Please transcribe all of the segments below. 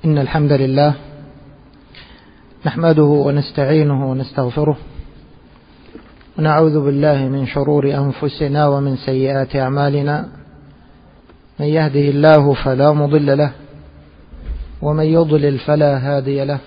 إن الحمد لله نحمده ونستعينه ونستغفره ونعوذ بالله من شرور أنفسنا ومن سيئات أعمالنا. من يهده الله فلا مضل له ومن يضلل فلا هادي له.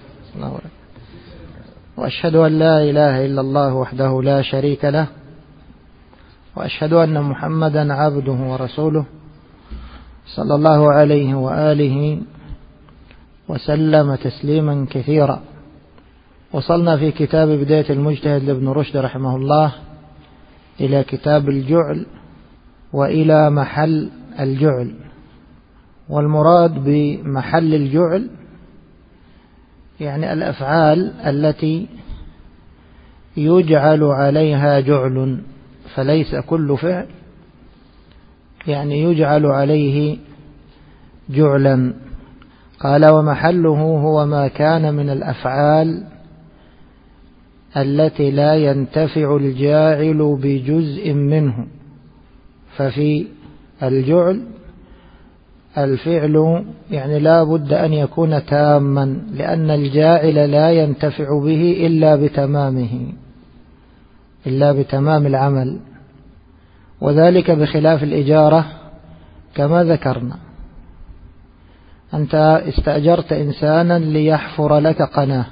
وأشهد أن لا إله إلا الله وحده لا شريك له، وأشهد أن محمدا عبده ورسوله صلى الله عليه وآله وسلم تسليما كثيرا. وصلنا في كتاب بداية المجتهد لابن رشد رحمه الله إلى كتاب الجعل وإلى محل الجعل. والمراد بمحل الجعل يعني الأفعال التي يجعل عليها جعل، فليس كل فعل يعني يجعل عليه جعلا. قال: ومحله هو ما كان من الأفعال التي لا ينتفع الجاعل بجزء منه. ففي الجعل الفعل يعني لا بد أن يكون تاما، لأن الجاعل لا ينتفع به إلا بتمامه، إلا بتمام العمل، وذلك بخلاف الإجارة كما ذكرنا. أنت استأجرت إنسانا ليحفر لك قناة،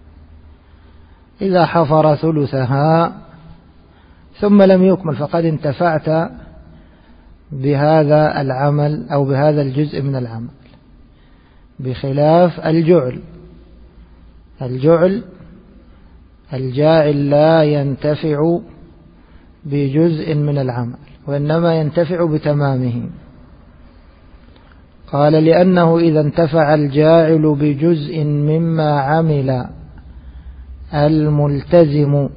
إذا حفر ثلثها ثم لم يكمل فقد انتفعت بهذا العمل أو بهذا الجزء من العمل، بخلاف الجعل. الجعل الجاعل لا ينتفع بجزء من العمل وإنما ينتفع بتمامه. قال: لأنه إذا انتفع الجاعل بجزء مما عمل الملتزم.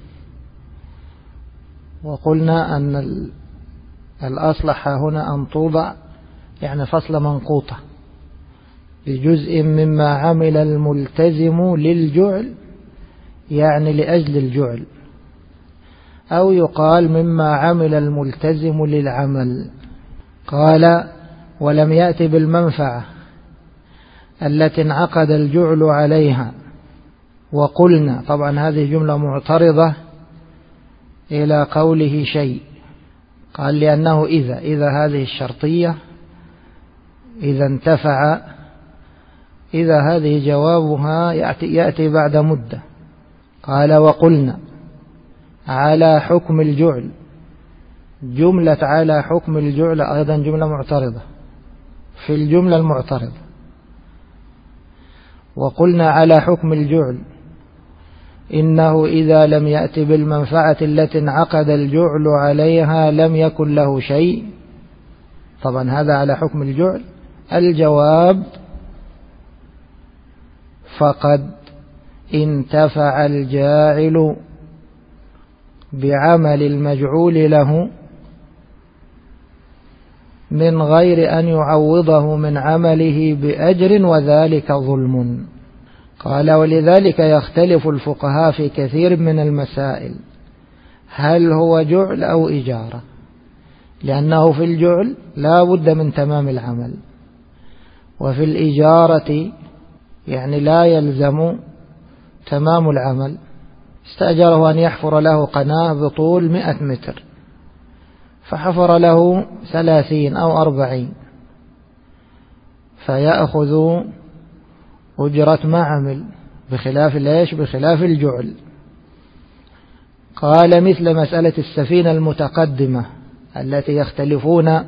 وقلنا أن الأصلح هنا أن توضع يعني فصل منقوطة، بجزء مما عمل الملتزم للجعل يعني لأجل الجعل، أو يقال مما عمل الملتزم للعمل. قال: ولم يأت بالمنفعة التي انعقد الجعل عليها. وقلنا طبعا هذه جملة معترضة إلى قوله شيء. قال: لأنه إذا هذه الشرطية إذا انتفع، إذا هذه جوابها يأتي بعد مدة. قال: وقلنا على حكم الجعل. جملة على حكم الجعل أيضا جملة معترضة في الجملة المعترضة. وقلنا على حكم الجعل إنه إذا لم يأت بالمنفعة التي انعقد الجعل عليها لم يكن له شيء. طبعا هذا على حكم الجعل. الجواب: فقد انتفع الجاعل بعمل المجعول له من غير أن يعوضه من عمله بأجر، وذلك ظلم. قال: ولذلك يختلف الفقهاء في كثير من المسائل هل هو جعل أو إجارة، لأنه في الجعل لا بد من تمام العمل، وفي الإجارة يعني لا يلزم تمام العمل. استأجره أن يحفر له قناة بطول 100 متر، فحفر له 30 أو 40، فيأخذ أجرة ما عمل، بخلاف ليش؟ بخلاف الجعل. قال: مثل مسألة السفينة المتقدمة التي يختلفون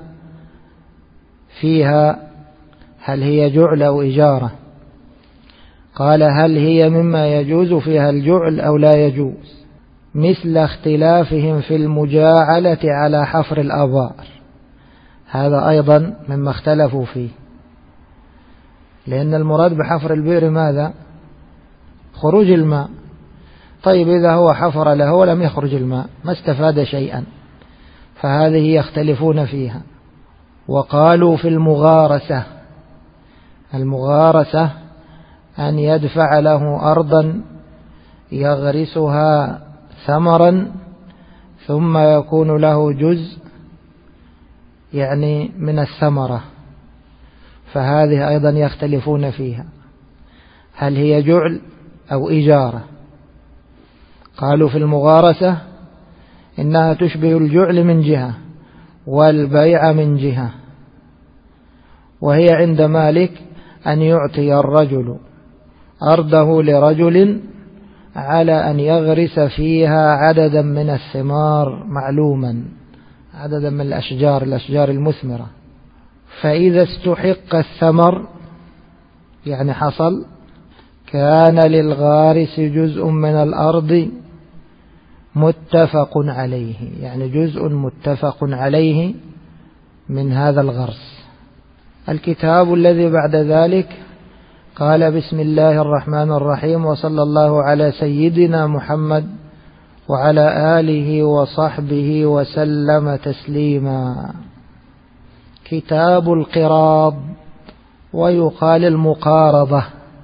فيها هل هي جعل أو إجارة. قال: هل هي مما يجوز فيها الجعل أو لا يجوز، مثل اختلافهم في المجاعلة على حفر الآبار. هذا أيضا مما اختلفوا فيه، لأن المراد بحفر البئر ماذا؟ خروج الماء. طيب إذا هو حفر له ولم يخرج الماء ما استفاد شيئا، فهذه يختلفون فيها. وقالوا في المغارسة، المغارسة أن يدفع له أرضا يغرسها ثمرا ثم يكون له جزء يعني من الثمرة، فهذه أيضا يختلفون فيها، هل هي جعل أو إجارة؟ قالوا في المغارسة إنها تشبه الجعل من جهة والبيع من جهة، وهي عند مالك أن يعطي الرجل أرضه لرجل على أن يغرس فيها عددا من الثمار معلوما، عددا من الأشجار المثمرة، فإذا استحق الثمر يعني حصل، كان للغارس جزء من الأرض متفق عليه، يعني جزء متفق عليه من هذا الغرس. الكتاب الذي بعد ذلك قال: بسم الله الرحمن الرحيم، وصلى الله على سيدنا محمد وعلى آله وصحبه وسلم تسليما. كتاب القراض، ويقال المقارضة،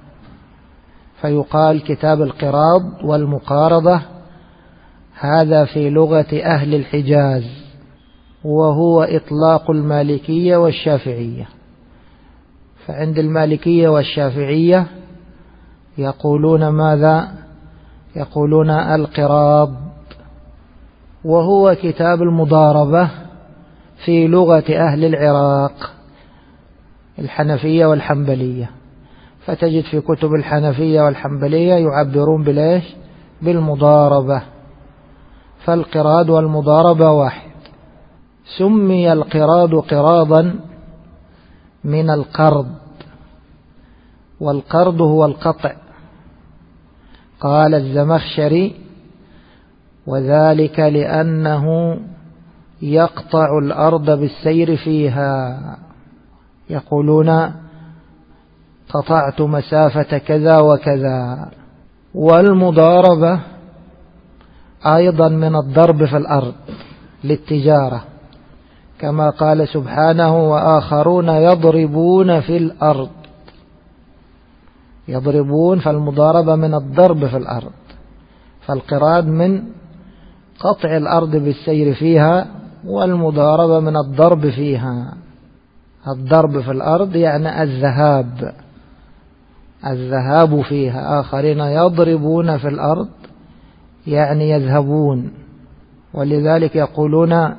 فيقال كتاب القراض والمقارضة، هذا في لغة أهل الحجاز، وهو إطلاق المالكية والشافعية. فعند المالكية والشافعية يقولون ماذا؟ يقولون القراض، وهو كتاب المضاربة في لغة أهل العراق الحنفية والحنبلية. فتجد في كتب الحنفية والحنبلية يعبرون بليش؟ بالمضاربة، فالقراض والمضاربة واحد. سمي القراض قراضا من القرض، والقرض هو القطع. قال الزمخشري: وذلك لأنه يقطع الأرض بالسير فيها، يقولون قطعت مسافة كذا وكذا. والمضاربة أيضا من الضرب في الأرض للتجارة، كما قال سبحانه: وآخرون يضربون في الأرض. يضربون، فالمضاربة من الضرب في الأرض، فالقراض من قطع الأرض بالسير فيها، والمضاربة من الضرب فيها. الضرب في الأرض يعني الذهاب فيها. آخرين يضربون في الأرض يعني يذهبون. ولذلك يقولون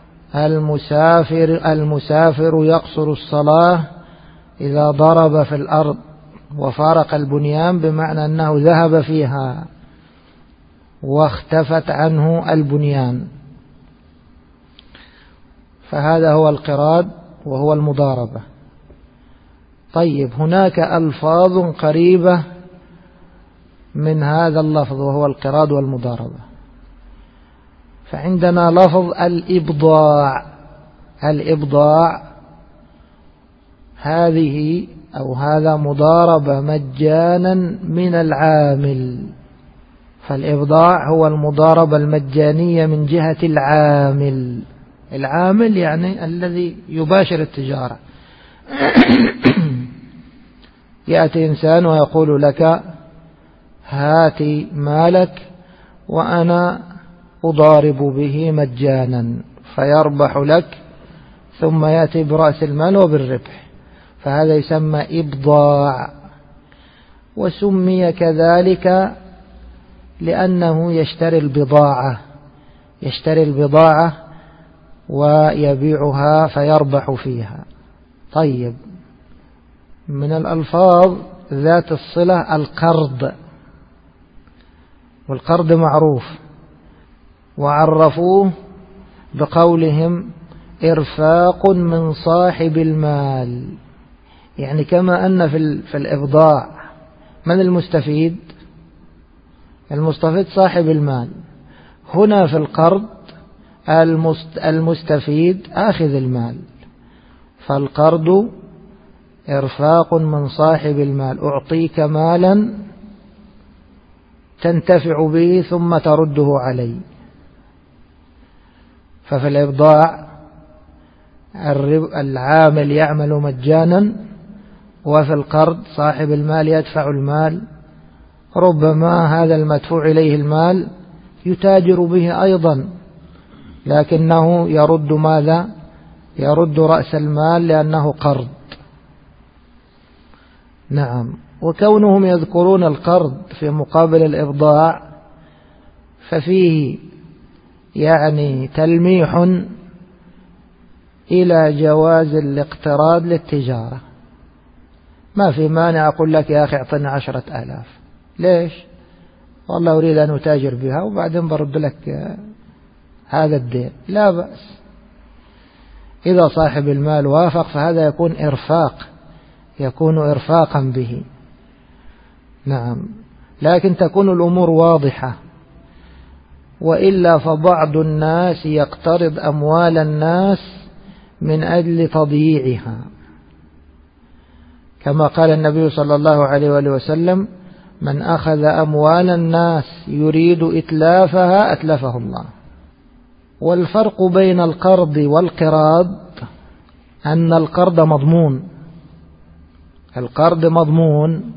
المسافر يقصر الصلاة إذا ضرب في الأرض وفارق البنيان، بمعنى أنه ذهب فيها واختفت عنه البنيان. فهذا هو القراض وهو المضاربة. طيب، هناك ألفاظ قريبة من هذا اللفظ وهو القراض والمضاربة. فعندنا لفظ الإبضاع. الإبضاع هذه أو هذا مضاربة مجانا من العامل. فالإبضاع هو المضاربة المجانية من جهة العامل. العامل يعني الذي يباشر التجارة. يأتي إنسان ويقول لك: هاتي مالك وأنا أضارب به مجانا، فيربح لك، ثم يأتي برأس المال وبالربح، فهذا يسمى إبضاع. وسمي كذلك لأنه يشتري البضاعة ويبيعها فيربح فيها. طيب، من الألفاظ ذات الصلة القرض، والقرض معروف، وعرفوه بقولهم: إرفاق من صاحب المال. يعني كما أن في الإبضاع من المستفيد؟ المستفيد صاحب المال. هنا في القرض المستفيد آخذ المال. فالقرض إرفاق من صاحب المال، أعطيك مالا تنتفع به ثم ترده علي. ففي الإبضاع العامل يعمل مجانا، وفي القرض صاحب المال يدفع المال. ربما هذا المدفوع إليه المال يتاجر به أيضا، لكنه يرد ماذا؟ يرد رأس المال لأنه قرض. نعم. وكونهم يذكرون القرض في مقابل الإبضاع ففيه يعني تلميح إلى جواز الاقتراض للتجارة. ما في مانع أقول لك يا أخي اعطني 10,000. ليش؟ والله أريد أن أتاجر بها وبعدين برد لك هذا الدين، لا بأس. إذا صاحب المال وافق فهذا يكون إرفاق، يكون إرفاقا به. نعم. لكن تكون الأمور واضحة، وإلا فبعض الناس يقترض أموال الناس من أجل تضييعها، كما قال النبي صلى الله عليه وآله وسلم: من أخذ أموال الناس يريد إتلافها أتلفه الله. والفرق بين القرض والقراض أن القرض مضمون. القرض مضمون،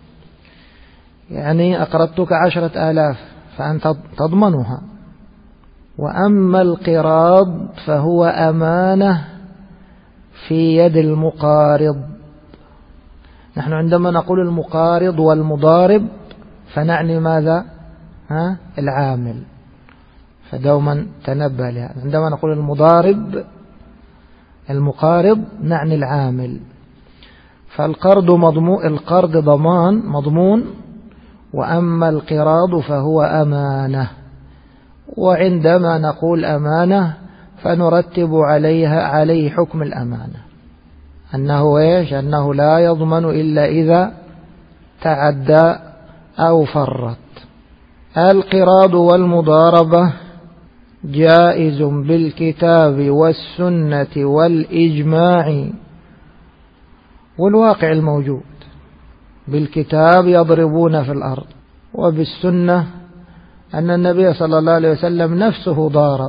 يعني أقرضتك 10,000 فأنت تضمنها. وأما القراض فهو أمانة في يد المقارض. نحن عندما نقول المقارض والمضارب فنعني ماذا؟ العامل. فدوما تنبه لها، عندما نقول المضارب المقارض نعني العامل. فالقرض مضمون، القرض ضمان مضمون، وأما القراض فهو أمانة. وعندما نقول أمانة فنرتب عليه حكم الأمانة، أنه إيش؟ أنه لا يضمن إلا إذا تعدى أو فرط. القراض والمضاربة جائز بالكتاب والسنة والإجماع والواقع الموجود. بالكتاب يضربون في الأرض، وبالسنة أن النبي صلى الله عليه وسلم نفسه ضارب،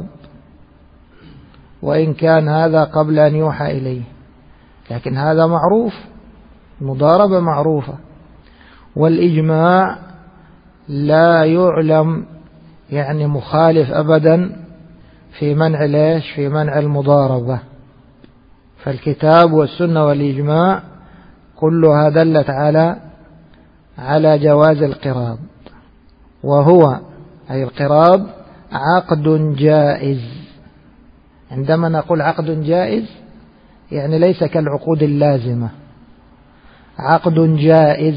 وإن كان هذا قبل أن يوحى إليه، لكن هذا معروف، المضاربة معروفة. والإجماع لا يعلم يعني مخالف أبدا في منع ليش؟ في منع المضاربة. فالكتاب والسنة والإجماع كلها دلت على جواز القراض، وهو أي القراض عقد جائز. عندما نقول عقد جائز يعني ليس كالعقود اللازمة، عقد جائز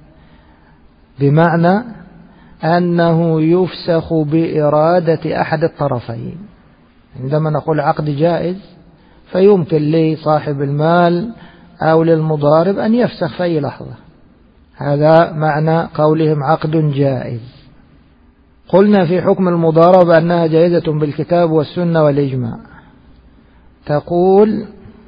بمعنى أنه يفسخ بإرادة أحد الطرفين. عندما نقول عقد جائز فيمكن لصاحب المال أو للمضارب أن يفسخ في أي لحظة. هذا معنى قولهم عقد جائز. قلنا في حكم المضاربة أنها جائزة بالكتاب والسنة والإجماع. تقول: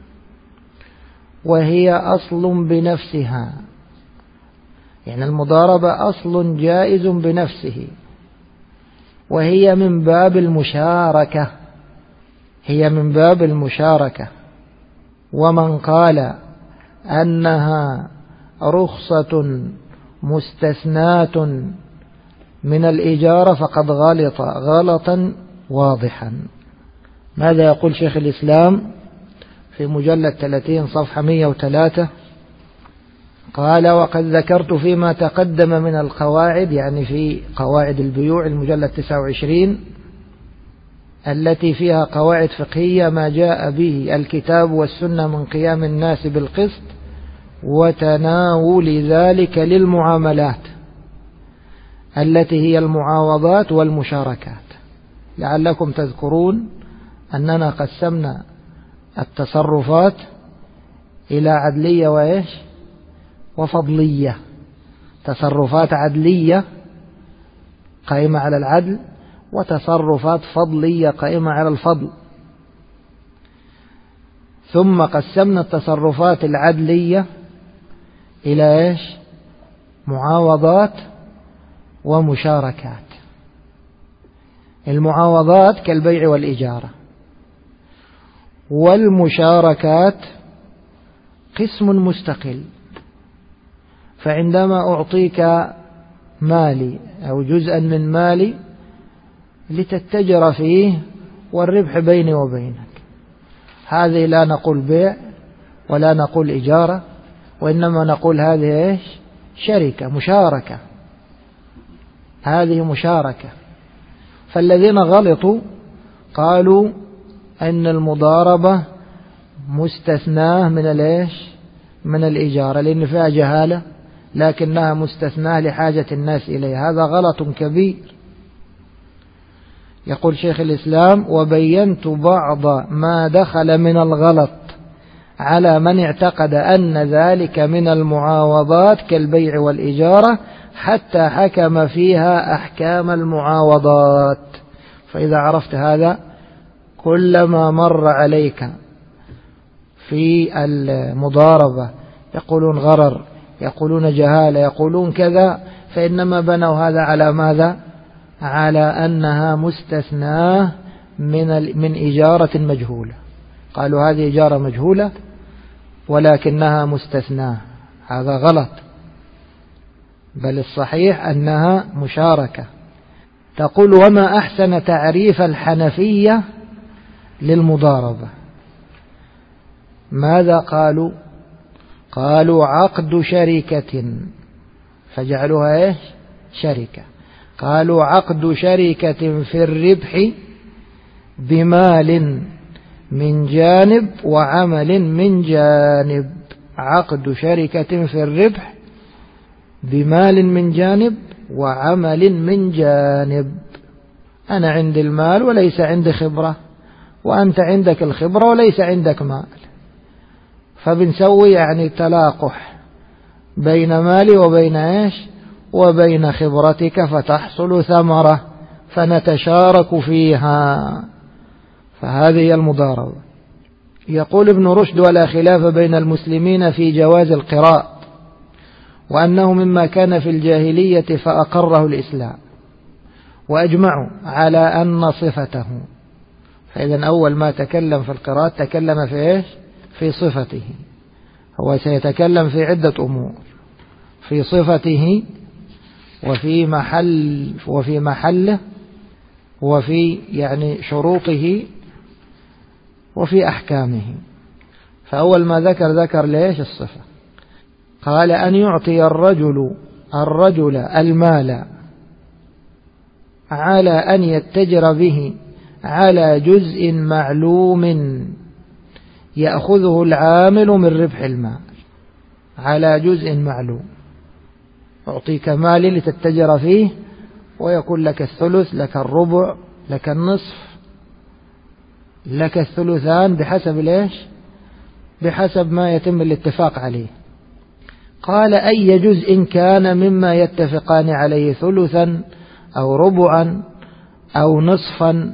وهي أصل بنفسها، يعني المضاربة أصل جائز بنفسه، وهي من باب المشاركة، هي من باب المشاركة. ومن قال أنها رخصة مستثناة من الإجارة فقد غلط غلطا واضحا. ماذا يقول شيخ الإسلام في مجلد 30 صفحة 103؟ قال: وقد ذكرت فيما تقدم من القواعد، يعني في قواعد البيوع المجلد 29 التي فيها قواعد فقهية، ما جاء به الكتاب والسنة من قيام الناس بالقسط وتناول ذلك للمعاملات التي هي المعاوضات والمشاركات. لعلكم تذكرون أننا قسمنا التصرفات إلى عدلية وإيش؟ وفضلية. تصرفات عدلية قائمة على العدل، وتصرفات فضلية قائمة على الفضل. ثم قسمنا التصرفات العدلية إلى إيش؟ معاوضات ومشاركات. المعاوضات كالبيع والإجارة، والمشاركات قسم مستقل. فعندما أعطيك مالي أو جزءا من مالي لتتجر فيه والربح بيني وبينك، هذه لا نقول بيع ولا نقول إجارة وإنما نقول هذه إيش؟ شركة، مشاركة، هذه مشاركة. فالذين غلطوا قالوا أن المضاربة مستثناة من الإيش؟ من الإجارة، لأن فيها جهالة، لكنها مستثناة لحاجة الناس إليها. هذا غلط كبير. يقول شيخ الإسلام: وبينت بعض ما دخل من الغلط على من اعتقد أن ذلك من المعاوضات كالبيع والإجارة حتى حكم فيها أحكام المعاوضات. فإذا عرفت هذا، كلما مر عليك في المضاربة يقولون غرر، يقولون جهالة، يقولون كذا، فإنما بنوا هذا على ماذا؟ على أنها مستثناة من إجارة مجهولة. قالوا هذه إجارة مجهولة ولكنها مستثناة. هذا غلط، بل الصحيح أنها مشاركة. تقول: وما أحسن تعريف الحنفية للمضاربة. ماذا قالوا؟ قالوا: عقد شركة، فجعلوها إيش؟ شركة. قالوا: عقد شركة في الربح بمال من جانب وعمل من جانب. عقد شركة في الربح بمال من جانب وعمل من جانب. أنا عندي المال وليس عندي خبرة، وأنت عندك الخبرة وليس عندك مال، فبنسوي يعني تلاقح بين مالي وبين إيش؟ وبين خبرتك، فتحصل ثمرة فنتشارك فيها. فهذه هي المضاربة. يقول ابن رشد: ولا خلاف بين المسلمين في جواز القراء، وأنه مما كان في الجاهلية فأقره الإسلام، وأجمعوا على أن صفته. فإذا أول ما تكلم في القراءة تكلم في إيش؟ في صفته. هو سيتكلم في عدة أمور: في صفته، وفي محله، وفي يعني شروطه، وفي أحكامه. فأول ما ذكر ليش؟ الصفة. قال: أن يعطي الرجل المال على أن يتجر به على جزء معلوم يأخذه العامل من ربح المال. على جزء معلوم، أعطيك مالي لتتجر فيه، ويكون لك الثلث، لك الربع، لك النصف، لك الثلثان، بحسب ليش؟ بحسب ما يتم الاتفاق عليه. قال: أي جزء كان مما يتفقان عليه، ثلثا أو ربعا أو نصفا.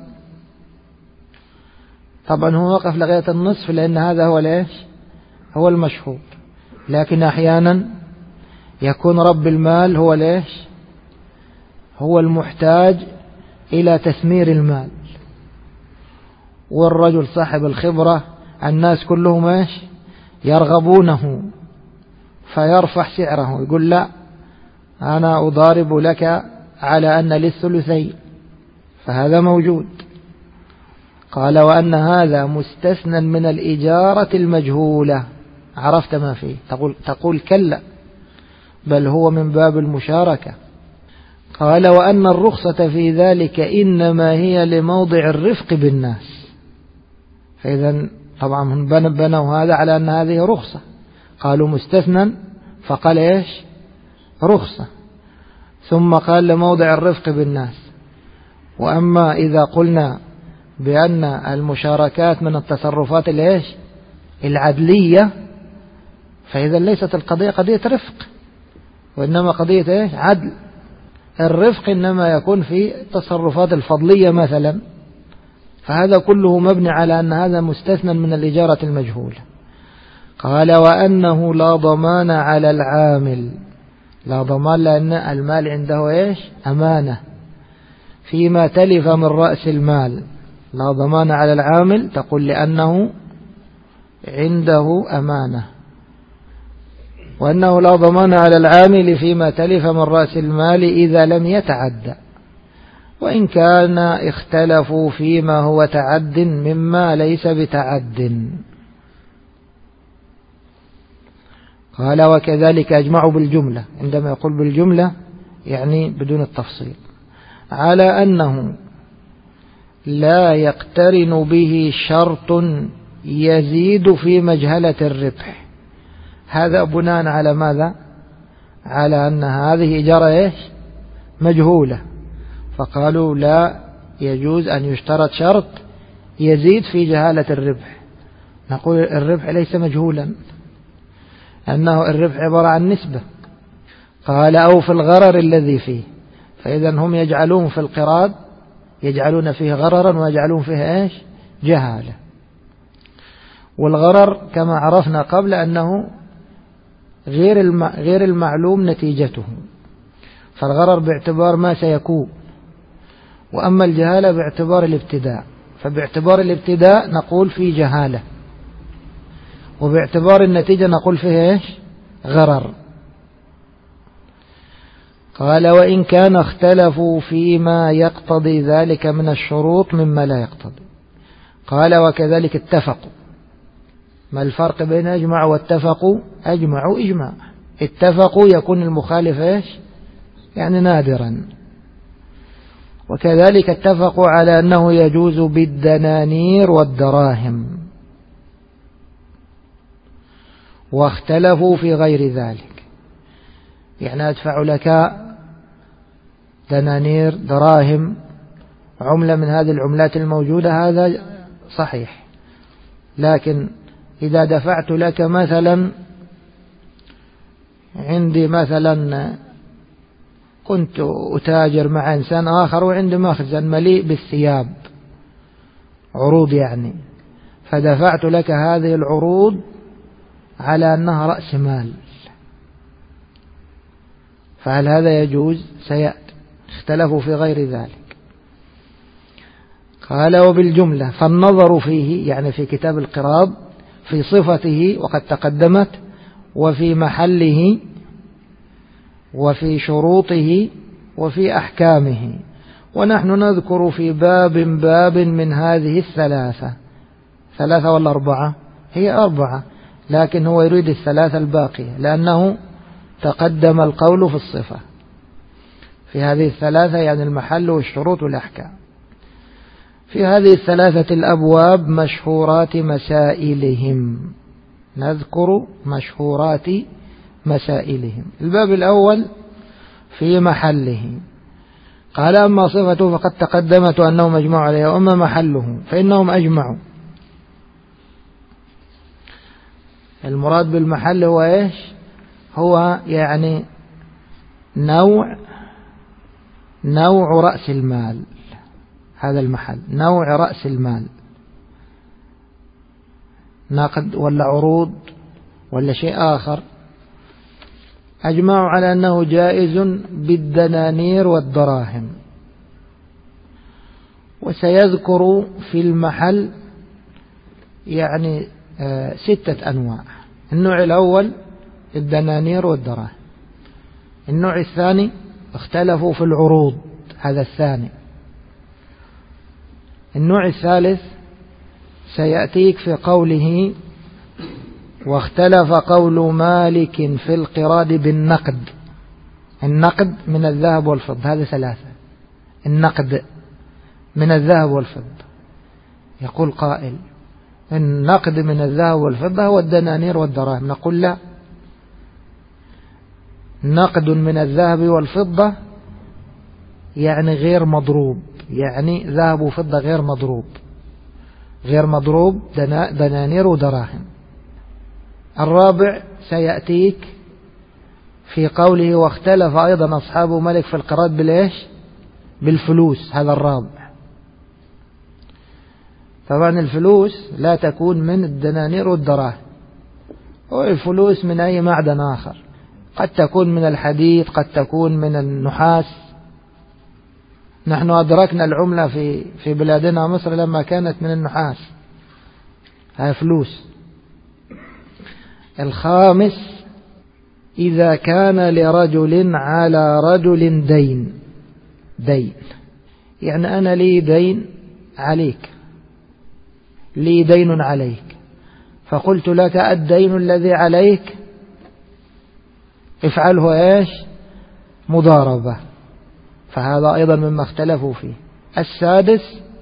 طبعا هو وقف لغاية النصف لأن هذا هو ليش؟ هو المشهور، لكن أحيانا يكون رب المال هو ليش؟ هو المحتاج إلى تثمير المال، والرجل صاحب الخبرة الناس كلهم ايش؟ يرغبونه، فيرفع سعره، يقول: لا، أنا أضارب لك على أن للثلثين. فهذا موجود. قال: وأن هذا مستثنى من الإجارة المجهولة. عرفت ما فيه؟ تقول كلا، بل هو من باب المشاركة. قال: وأن الرخصة في ذلك إنما هي لموضع الرفق بالناس. فإذا طبعا هم بنوا هذا على أن هذه رخصة. قالوا مستثنى، فقال إيش؟ رخصة، ثم قال لموضع الرفق بالناس. وأما إذا قلنا بأن المشاركات من التصرفات الإيش؟ العدلية، فإذا ليست القضية قضية رفق، وإنما قضية إيش؟ عدل. الرفق إنما يكون في التصرفات الفضلية مثلا. فهذا كله مبني على أن هذا مستثنى من الإجارة المجهولة. قال: وأنه لا ضمان على العامل. لا ضمان لأن المال عنده إيش؟ أمانة فيما تلف من رأس المال. لا ضمان على العامل، تقول لأنه عنده أمانة. وأنه لا ضمان على العامل فيما تلف من رأس المال إذا لم يتعدى، وإن كان اختلفوا فيما هو تعد مما ليس بتعد. قال وكذلك أجمعوا بالجملة. عندما يقول بالجملة يعني بدون التفصيل، على أنه لا يقترن به شرط يزيد في مجهلة الربح. هذا بناء على ماذا؟ على أن هذه إجارة مجهولة، فقالوا لا يجوز أن يشترط شرط يزيد في جهالة الربح. نقول الربح ليس مجهولا، أنه الربح عبارة عن نسبة. قال أو في الغرر الذي فيه، فإذا هم يجعلون في القراض يجعلون فيه غررا ويجعلون فيه جهالة. والغرر كما عرفنا قبل أنه غير المعلوم نتيجته، فالغرر باعتبار ما سيكون، وأما الجهالة باعتبار الابتداء. فباعتبار الابتداء نقول فيه جهالة، وباعتبار النتيجة نقول فيه غرر. قال وإن كان اختلفوا فيما يقتضي ذلك من الشروط مما لا يقتضي. قال وكذلك اتفقوا. ما الفرق بين أجمعوا واتفقوا؟ أجمعوا إجماع، اتفقوا يكون المخالف يعني نادرا. وكذلك اتفقوا على أنه يجوز بالدنانير والدراهم، واختلفوا في غير ذلك، يعني أدفع لك دنانير دراهم عملة من هذه العملات الموجودة، هذا صحيح. لكن إذا دفعت لك مثلا، عندي مثلا كنت أتاجر مع إنسان آخر وعندي مخزن مليء بالثياب، عروض يعني، فدفعت لك هذه العروض على أنها رأس مال، فهل هذا يجوز؟ سيأتي. اختلفوا في غير ذلك. قال وبالجملة فالنظر فيه، يعني في كتاب القراض، في صفته وقد تقدمت، وفي محله، وفي شروطه، وفي أحكامه. ونحن نذكر في باب من هذه الثلاثة. ثلاثة ولا أربعة؟ هي أربعة، لكن هو يريد الثلاثة الباقية، لأنه تقدم القول في الصفة. في هذه الثلاثة يعني المحل والشروط والأحكام. في هذه الثلاثة الأبواب مشهورات مسائلهم، نذكر مشهورات مسائلهم. الباب الأول في محله. قال أما صفته فقد تقدمت أنهم أجمعوا عليها، وأما محله فإنهم أجمعوا. المراد بالمحل هو هو يعني نوع رأس المال. هذا المحل نوع رأس المال، نقد ولا عروض ولا شيء آخر. أجمعوا على أنه جائز بالدنانير والدراهم. وسيذكر في المحل يعني 6 أنواع. النوع الأول الدنانير والدراهم. النوع الثاني اختلفوا في العروض، هذا الثاني. النوع الثالث سيأتيك في قوله واختلف قول مالك في القراض بالنقد. النقد من الذهب والفضة، هذا 3. النقد من الذهب والفضة. يقول قائل النقد من الذهب والفضة هو الدنانير والدراهم. نقول لا، نقد من الذهب والفضة يعني غير مضروب، يعني ذهب وفضة غير مضروب، غير مضروب دنانير ودراهم. الرابع سيأتيك في قوله واختلف أيضا أصحاب مالك في القراض بالفلوس. هذا الرابع. طبعا الفلوس لا تكون من الدنانير والدراهم، والفلوس من أي معدن آخر، قد تكون من الحديد، قد تكون من النحاس. نحن أدركنا العملة في بلادنا مصر لما كانت من النحاس، هاي فلوس. الخامس إذا كان لرجل على رجل دين، يعني أنا لي دين عليك، لي دين عليك، فقلت لك الدين الذي عليك افعله إيش مضاربة، فهذا أيضا مما اختلفوا فيه. السادس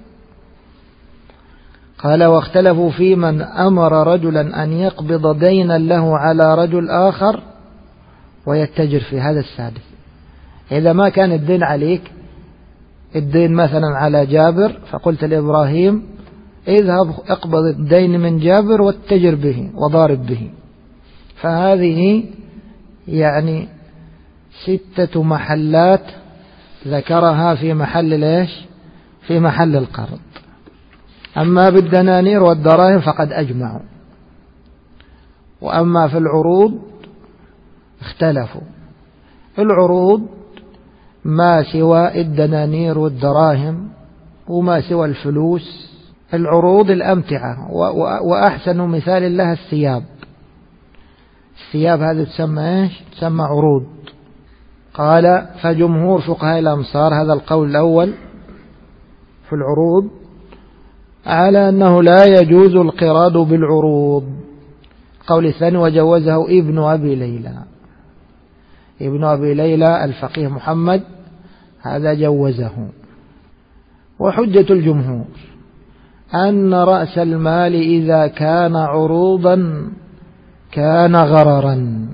قال واختلفوا في من أمر رجلا أن يقبض دينا له على رجل آخر ويتجر في هذا. السادس إذا ما كان الدين عليك، الدين مثلا على جابر، فقلت لإبراهيم اذهب اقبض الدين من جابر واتجر به وضارب به، فهذه يعني 6 محلات ذكرها في محل ليش في محل القرض. أما بالدنانير والدراهم فقد أجمعوا، وأما في العروض اختلفوا. العروض ما سوى الدنانير والدراهم وما سوى الفلوس. العروض الأمتعة، وأحسن مثال لها الثياب. الثياب هذه تسمى إيش؟ تسمى عروض. قال فجمهور فقهاء الأمصار، هذا القول الأول في العروض، على أنه لا يجوز القراض بالعروض. القول الثاني وجوزه ابن أبي ليلى. ابن أبي ليلى الفقيه محمد هذا جوزه. وحجة الجمهور أن رأس المال إذا كان عروضا كان غررا.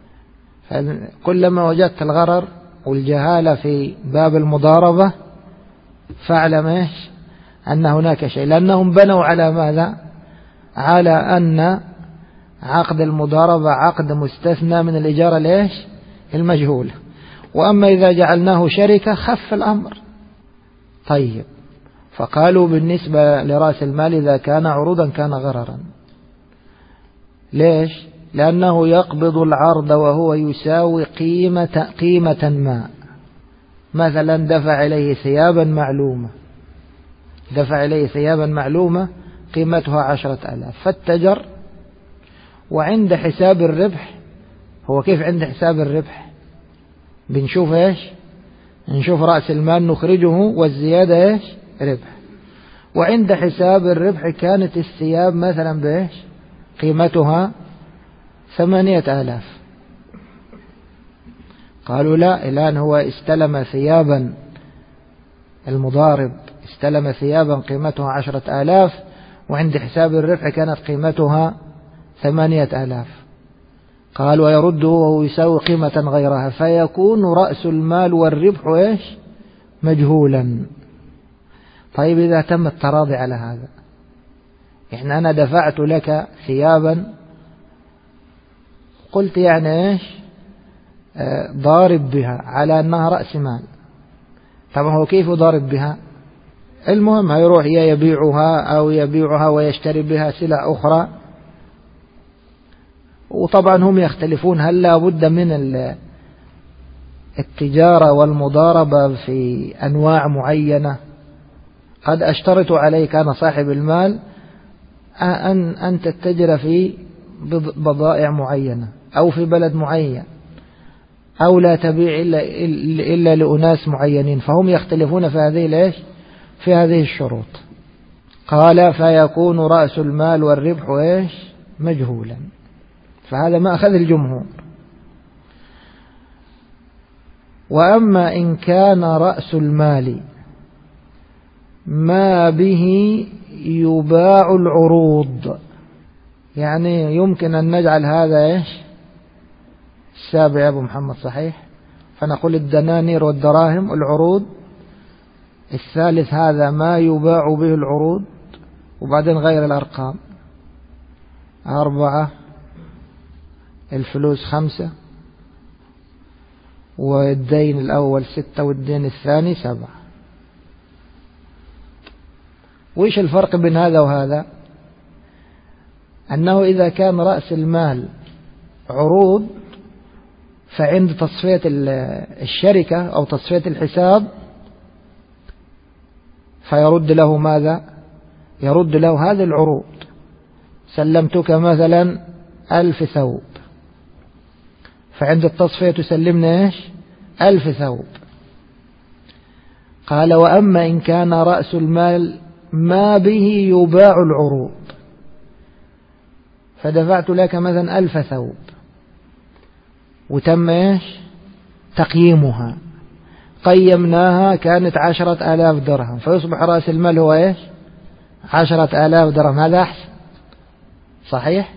كلما وجدت الغرر والجهالة في باب المضاربة فاعلم إيش أن هناك شيء، لأنهم بنوا على ماذا؟ على أن عقد المضاربة عقد مستثنى من الإجارة ليش المجهول، وأما إذا جعلناه شركة خف الأمر. طيب، فقالوا بالنسبة لرأس المال إذا كان عروضا كان غررا. ليش؟ لأنه يقبض العرض وهو يساوي قيمة ما. مثلا دفع إليه ثيابا معلومة قيمتها 10,000، فالتجر وعند حساب الربح. هو كيف عند حساب الربح؟ بنشوف إيش؟ نشوف رأس المال نخرجه والزيادة إيش؟ ربح. وعند حساب الربح كانت الثياب مثلا بإيش؟ قيمتها 8,000. قالوا لا، الآن هو استلم ثيابا، المضارب استلم ثيابا قيمتها 10,000 وعند حساب الربح كانت قيمتها 8,000. قال ويرده وهو يساوي قيمة غيرها، فيكون رأس المال والربح إيش؟ مجهولا. طيب إذا تم التراضي على هذا، يعني أنا دفعت لك ثيابا، قلت يعني إيش؟ ضارب بها على أنها رأس مال. طبعا هو كيف ضارب بها؟ المهم هيروح يبيعها أو يبيعها ويشتري بها سلع أخرى. وطبعا هم يختلفون، هل لا بد من التجارة والمضاربة في أنواع معينة؟ قد أشترط عليك أنا صاحب المال أن تتجر في بضائع معينة أو في بلد معين، أو لا تبيع إلا لأناس معينين، فهم يختلفون في هذه ليش؟ في هذه الشروط. قال فيكون رأس المال والربح إيش؟ مجهولا. فهذا ما أخذ الجمهور. وأما إن كان رأس المال ما به يباع العروض، يعني يمكن أن نجعل هذا إيش؟ السابع يا أبو محمد صحيح، فنقول الدنانير والدراهم العروض. الثالث هذا ما يباع به العروض، وبعدين غير الأرقام 4، الفلوس 5، والدين الأول 6، والدين الثاني 7. وإيش الفرق بين هذا وهذا؟ أنه إذا كان رأس المال عروض فعند تصفية الشركة أو تصفية الحساب فيرد له ماذا؟ يرد له هذه العروض. سلمتك مثلا 1000 ثوب، فعند التصفية تسلمنا إيش؟ 1000 ثوب. قال وأما إن كان رأس المال ما به يباع العروض، فدفعت لك مثلا 1000 ثوب، وتم إيش تقييمها، قيمناها كانت 10,000 درهم، فيصبح رأس المال هو إيش 10,000 درهم. هذا أحسن صحيح.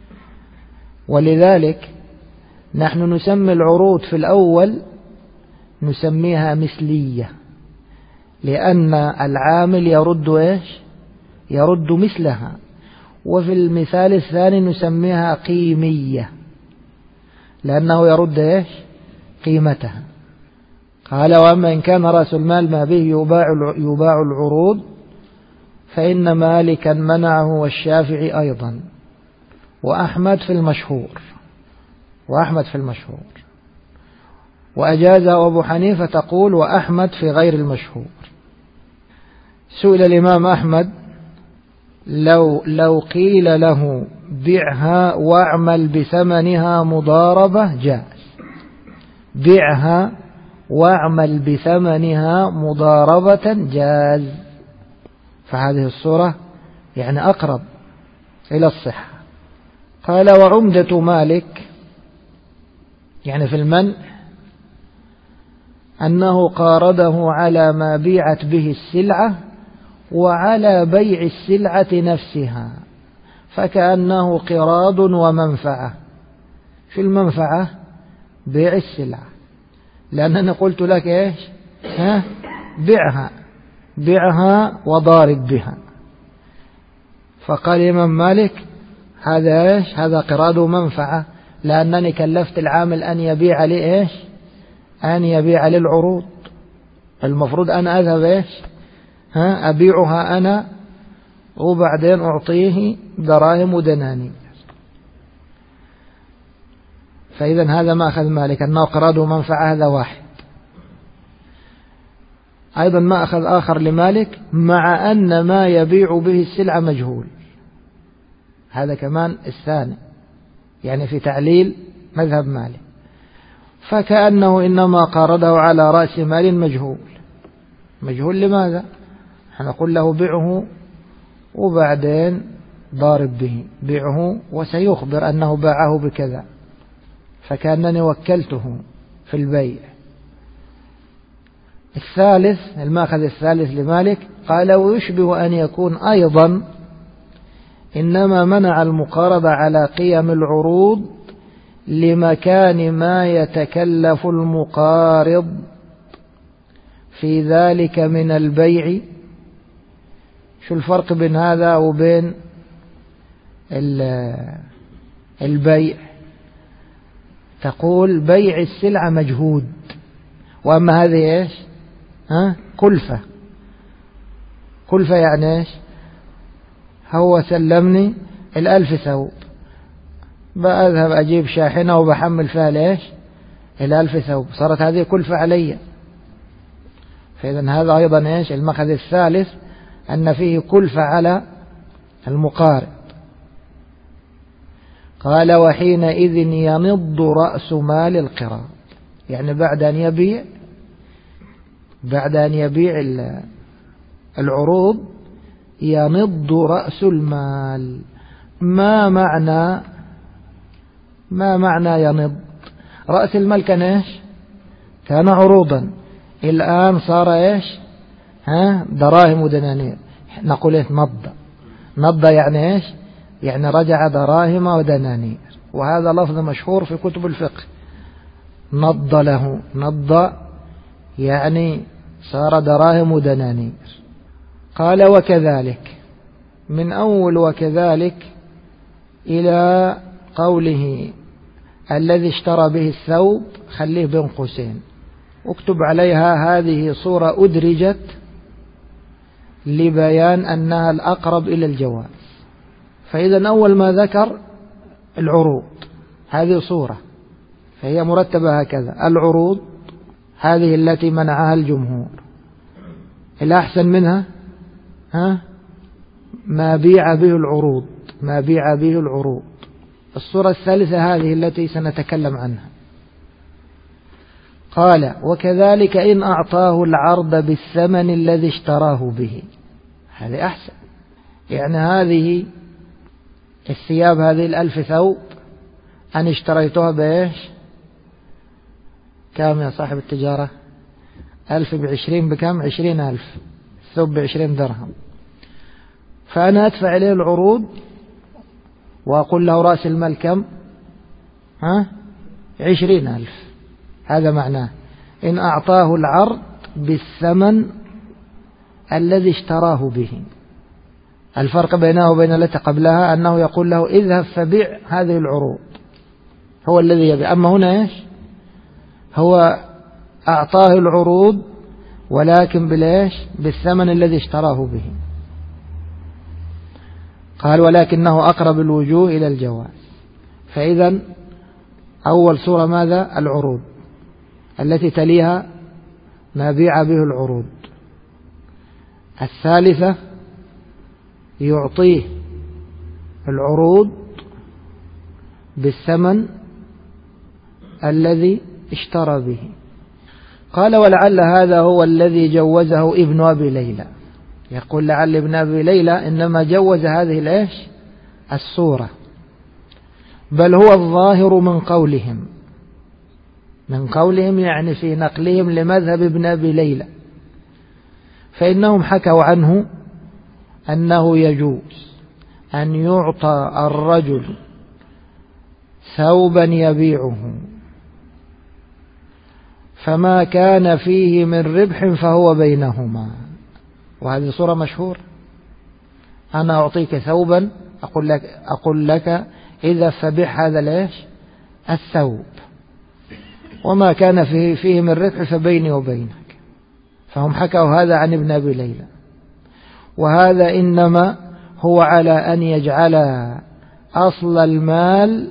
ولذلك نحن نسمي العروض في الأول نسميها مثلية، لأن العامل يرد إيش يرد مثلها. وفي المثال الثاني نسميها قيمية، لأنه يرد إيش قيمتها. قال وأما إن كان رأس المال ما به يباع العروض فإن مالكا منعه والشافعي أيضا وأحمد في المشهور وأجازه أبو حنيفة تقول وأحمد في غير المشهور. سئل الإمام أحمد لو قيل له بيعها واعمل بثمنها مضاربة جاز، بيعها واعمل بثمنها مضاربة جاز، فهذه الصورة يعني أقرب إلى الصحة. قال وعمدة مالك يعني في المنع أنه قارده على ما بيعت به السلعة وعلى بيع السلعة نفسها، فكأنه قراض ومنفعة. في المنفعة بيع السلعة، لأنني قلت لك إيش بيعها وضارب بها. فقال الإمام مالك هذا إيش هذا قراض ومنفعة، لأنني كلفت العامل أن يبيع لي إيش أن يبيع للعروض، المفروض أنا أذهب إيش أبيعها أنا وبعدين أعطيه دراهم ودنانير. فإذا هذا ما أخذ مالك أنه قراض ومنفعة، هذا واحد. أيضا ما أخذ آخر لمالك مع أن ما يبيع به السلعة مجهول، هذا كمان الثاني يعني في تعليل مذهب مالك. فكأنه إنما قارضه على رأس مال مجهول لماذا؟ نقول له بيعه وبعدين ضارب به، بيعه وسيخبر أنه باعه بكذا، فكأنني وكلته في البيع. الثالث المأخذ الثالث لمالك قال ويشبه أن يكون أيضا إنما منع المقاربة على قيم العروض لمكان ما يتكلف المقارض في ذلك من البيع. شو الفرق بين هذا وبين البيع؟ تقول بيع السلعة مجهود، وأما هذه إيش كلفة يعني إيش هو سلمني 1000 ثوب، بأذهب أجيب شاحنة وبحمل فيها ليش 1000 ثوب، صارت هذه كلفة علي. فإذا هذا أيضا إيش المأخذ الثالث أن فيه كلفة على المقارب. قال وحينئذ ينض رأس مال القراض، يعني بعد أن يبيع العروض ينض رأس المال. ما معنى ينض؟ رأس المال كان إيش كان عروضا، الآن صار إيش دراهم ودنانير. نقول إيش نض يعني إيش يعني رجع دراهم ودنانير، وهذا لفظ مشهور في كتب الفقه. نض يعني صار دراهم ودنانير. قال وكذلك، من أول وكذلك إلى قوله الذي اشترى به الثوب خليه بين قوسين، اكتب عليها هذه صورة أدرجت لبيان أنها الأقرب إلى الجواز. فإذا أول ما ذكر العروض هذه صورة، فهي مرتبة هكذا: العروض هذه التي منعها الجمهور، الأحسن منها ما بيع به العروض. الصورة الثالثة هذه التي سنتكلم عنها. قال وكذلك إن أعطاه العرض بالثمن الذي اشتراه به، هذه أحسن. يعني هذه الثياب هذه 1000 ثوب أنا اشتريتها بإيش كام يا صاحب التجارة؟ 1000 ب20 بكم؟ 20,000. الثوب ب20 درهم. فأنا أدفع إليه العروض وأقول له رأس المال كم؟ 20,000. هذا معناه إن أعطاه العرض بالثمن الذي اشتراه به. الفرق بينه وبين التي قبلها أنه يقول له اذهب فبيع هذه العروض، هو الذي يبيع. أما هنا إيش؟ هو أعطاه العروض ولكن بالإيش؟ بالثمن الذي اشتراه به. قال ولكنه أقرب الوجوه إلى الجواز. فإذا أول صورة ماذا؟ العروض، التي تليها ما بيع به العروض. الثالثة يعطيه العروض بالثمن الذي اشترى به. قال ولعل هذا هو الذي جوزه ابن أبي ليلى. يقول لعل ابن أبي ليلى إنما جوز هذه الإيش؟ الصورة، بل هو الظاهر من قولهم يعني في نقلهم لمذهب ابن أبي ليلى، فإنهم حكوا عنه أنه يجوز أن يعطى الرجل ثوبا يبيعه فما كان فيه من ربح فهو بينهما. وهذه صورة مشهورة. أنا أعطيك ثوبا، أقول لك إذا فبيع هذا ليش؟ الثوب، وما كان فيه من ربح فبيني وبينك. فهم حكوا هذا عن ابن أبي ليلى. وهذا إنما هو على أن يجعل أصل المال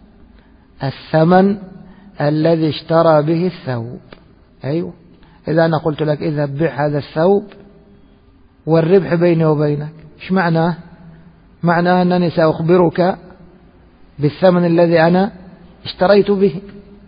الثمن الذي اشترى به الثوب. أيوة، إذا أنا قلت لك إذا بيع هذا الثوب والربح بيني وبينك، إيش معناه؟ معناه أنني سأخبرك بالثمن الذي أنا اشتريت به.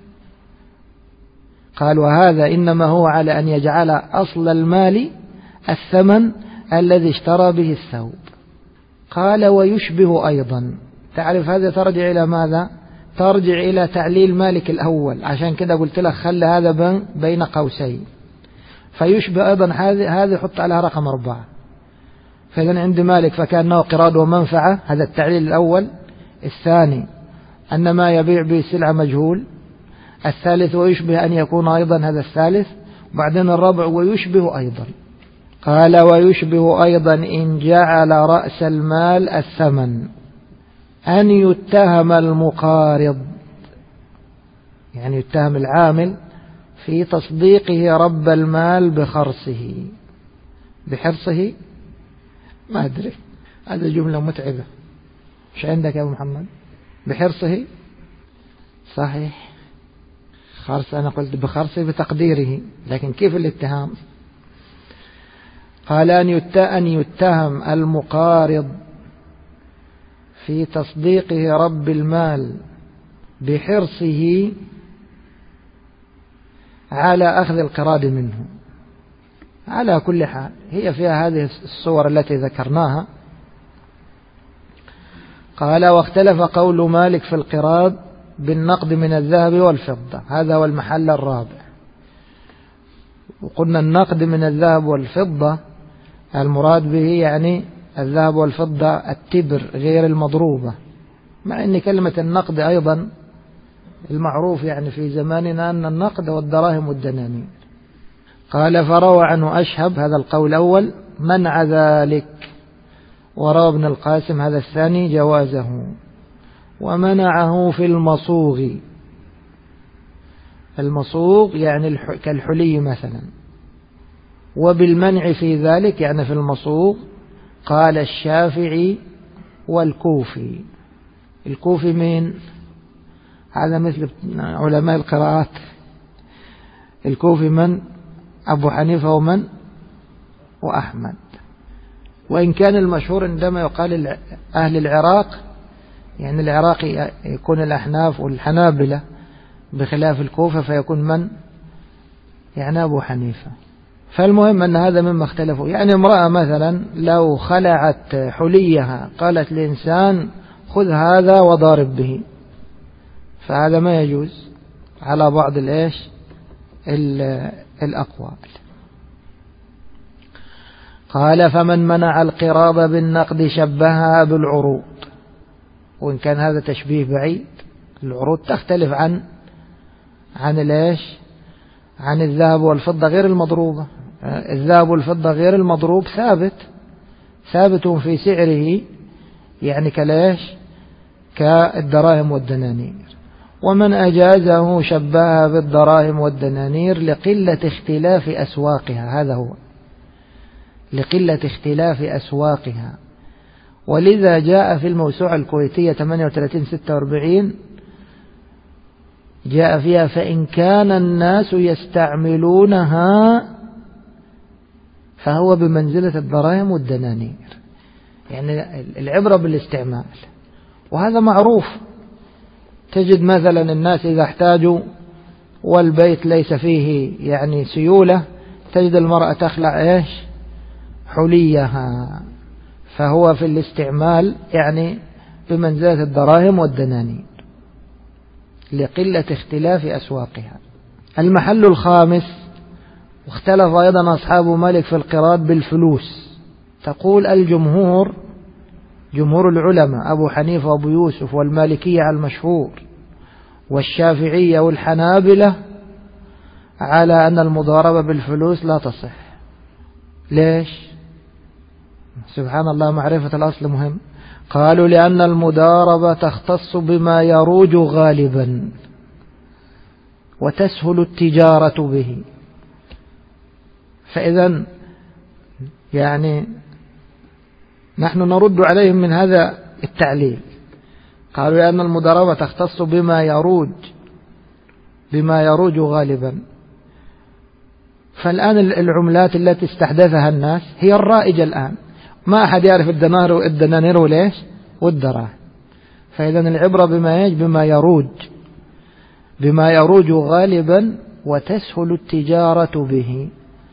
قال وهذا إنما هو على أن يجعل أصل المال الثمن الذي اشترى به الثوب. قال ويشبه أيضا. تعرف هذا ترجع إلى ماذا؟ ترجع إلى تعليل مالك الأول، عشان كده قلت لك خلي هذا بين قوسين. فيشبه أيضا هذه حط عليها رقم 4. فإذا عند مالك فكأنه قراض ومنفعة، هذا التعليل الأول. الثاني أن ما يبيع به سلعة مجهول. الثالث ويشبه أن يكون أيضا، هذا الثالث. وبعدين الرابع ويشبه أيضا. قال ويشبه أيضا إن جعل رأس المال الثمن أن يتهم المقارض، يعني يتهم العامل في تصديقه رب المال بحرصه. ما أدري، هذا جملة متعبة. مش عندك يا أبو محمد؟ بحرصه صحيح، خرص أنا قلت بخرصه بتقديره، لكن كيف الاتهام؟ قال أن يتهم المقارض في تصديقه رب المال بحرصه على أخذ القراض منه. على كل حال هي فيها هذه الصور التي ذكرناها. قال واختلف قول مالك في القراض بالنقد من الذهب والفضة. هذا هو المحل الرابع. وقلنا النقد من الذهب والفضة المراد به يعني الذهب والفضة التبر غير المضروبة، مع أن كلمة النقد أيضا المعروف يعني في زماننا أن النقد والدراهم والدنانير. قال فروى عنه أشهب، هذا القول الأول، منع ذلك. وروى ابن القاسم هذا الثاني جوازه. ومنعه في المصوغ يعني كالحلي مثلا. وبالمنع في ذلك يعني في المصوغ قال الشافعي والكوفي. الكوفي مين؟ هذا مثل علماء القراءات. الكوفي من؟ أبو حنيفة ومن؟ وأحمد. وإن كان المشهور عندما يقال أهل العراق، يعني العراقي يكون الأحناف والحنابلة، بخلاف الكوفة فيكون من؟ يعني أبو حنيفة. فالمهم أن هذا مما اختلفوا. يعني امرأة مثلا لو خلعت حليها قالت لإنسان خذ هذا وضارب به، فهذا ما يجوز على بعض الأقوال. قال فمن منع القراض بالنقد شبهها بالعروض، وإن كان هذا تشبيه بعيد، العروض تختلف عن عن الذهب والفضة غير المضروبة. الذهب والفضة غير المضروب ثابت في سعره، يعني كالدراهم والدنانير. ومن أجازه شبهها بالدراهم والدنانير لقلة اختلاف أسواقها، هذا هو، لقلة اختلاف أسواقها. ولذا جاء في الموسوعة الكويتية 38-46 جاء فيها فإن كان الناس يستعملونها فهو بمنزلة الدراهم والدنانير، يعني العبرة بالاستعمال. وهذا معروف، تجد مثلا الناس إذا احتاجوا والبيت ليس فيه يعني سيولة، تجد المرأة تخلع حليها، فهو في الاستعمال يعني بمنزلة الدراهم والدنانير لقلة اختلاف أسواقها. المحل الخامس، واختلف أيضا أصحاب مالك في القراض بالفلوس. تقول الجمهور، جمهور العلماء أبو حنيفة وأبو يوسف والمالكية على المشهور والشافعية والحنابلة على أن المضاربة بالفلوس لا تصح. ليش؟ سبحان الله، معرفة الأصل مهم. قالوا لأن المضاربة تختص بما يروج غالبا وتسهل التجارة به. فإذا يعني نحن نرد عليهم من هذا التعليل. قالوا لأن المضاربة تختص بما يروج غالبا. فالآن العملات التي استحدثها الناس هي الرائجة الآن، ما أحد يعرف الدنانير وليش والدراهم. فإذا العبرة بما يروج غالبا وتسهل التجارة به.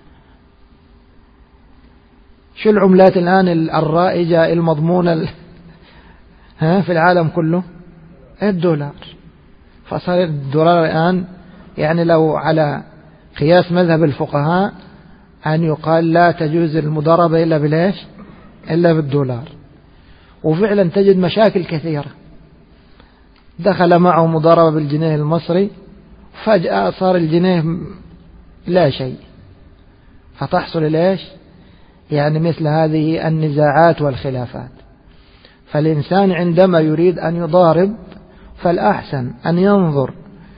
شو العملات الآن الرائجة المضمونة في العالم كله؟ الدولار. فصار الدولار الآن يعني لو على قياس مذهب الفقهاء أن يقال لا تجوز المضاربة إلا بالدولار. وفعلا تجد مشاكل كثيرة، دخل معه مضاربة بالجنيه المصري، فجأة صار الجنيه لا شيء، فتحصل يعني مثل هذه النزاعات والخلافات. فالإنسان عندما يريد أن يضارب فالأحسن أن ينظر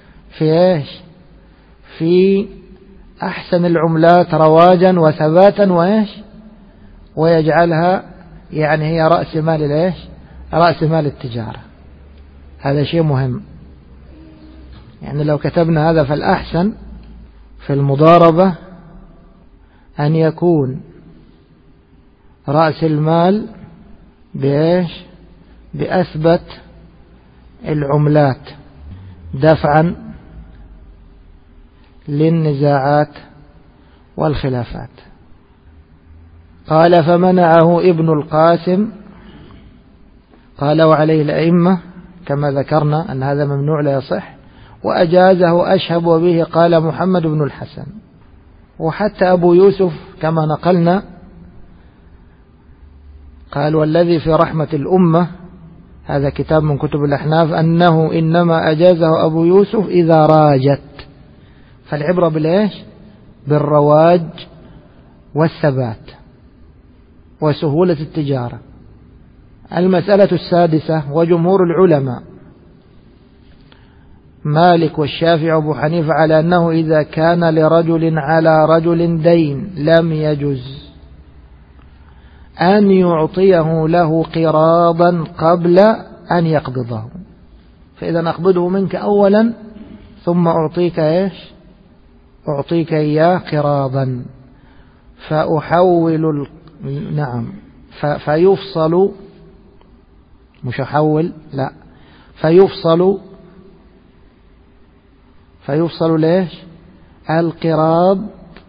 في أحسن العملات رواجا وثباتا ويجعلها يعني هي رأس مال التجارة. هذا شيء مهم. يعني لو كتبنا هذا فالأحسن في المضاربة أن يكون رأس المال بأثبت العملات دفعا للنزاعات والخلافات. قال فمنعه ابن القاسم، قال وعليه الأئمة كما ذكرنا أن هذا ممنوع لا يصح، وأجازه أشهب وبه قال محمد بن الحسن. وحتى أبو يوسف كما نقلنا قال والذي في رحمة الأمة، هذا كتاب من كتب الأحناف، أنه إنما أجازه أبو يوسف إذا راجت. فالعبرة بالرواج والثبات وسهولة التجارة. المسألة السادسة، وجمهور العلماء مالك والشافعي وأبو حنيفة على أنه إذا كان لرجل على رجل دين لم يجز أن يعطيه له قراضا قبل أن يقبضه. فإذا أقبضه منك أولا ثم أعطيك إياه قراضا، فأحول فيفصل، مش أحول، لا، فيفصل القراض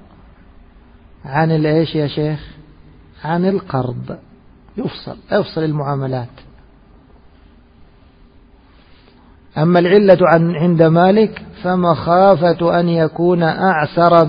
عن يا شيخ؟ عن القرض. يفصل المعاملات. أما العلة عند مالك فمخافة أن يكون أعسر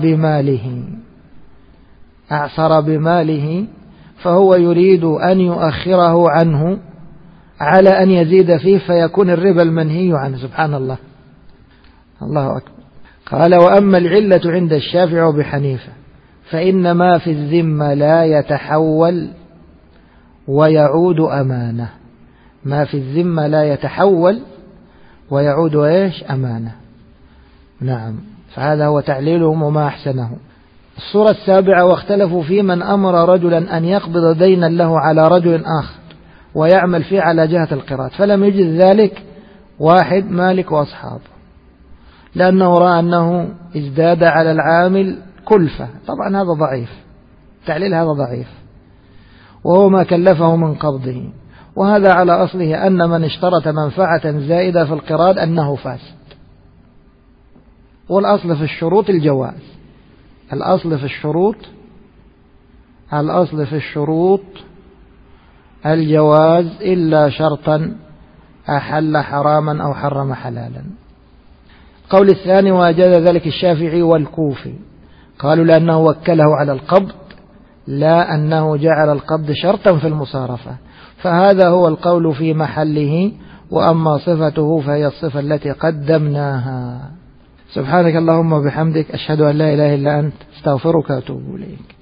بماله فهو يريد أن يؤخره عنه على أن يزيد فيه فيكون الربا المنهي عنه. سبحان الله، الله أكبر. قال وأما العلة عند الشافعي وبحنيفة فإن ما في الذمة لا يتحول ويعود أمانة. ما في الذمة لا يتحول ويعود أمانة. نعم، فهذا هو تعليلهم وما أحسنه. الصورة السابعة واختلفوا في من أمر رجلا أن يقبض دينا له على رجل آخر ويعمل فيه على جهة القراض، فلم يجد ذلك واحد مالك وأصحابه، لأنه رأى أنه ازداد على العامل كلفة. طبعا هذا ضعيف، تعليل هذا ضعيف، وهو ما كلفه من قبضه. وهذا على أصله أن من اشترط منفعة زائدة في القراض أنه فاسد. والأصل في الشروط الجواز، الأصل في الشروط الجواز إلا شرطا أحل حراما أو حرم حلالا. القول الثاني وأجاز ذلك الشافعي والكوفي، قالوا لأنه وكله على القبض لا أنه جعل القبض شرطا في المصارفة، فهذا هو القول في محله. وأما صفته فهي الصفة التي قدمناها. سبحانك اللهم وبحمدك، أشهد أن لا إله إلا أنت، استغفرك وأتوب إليك.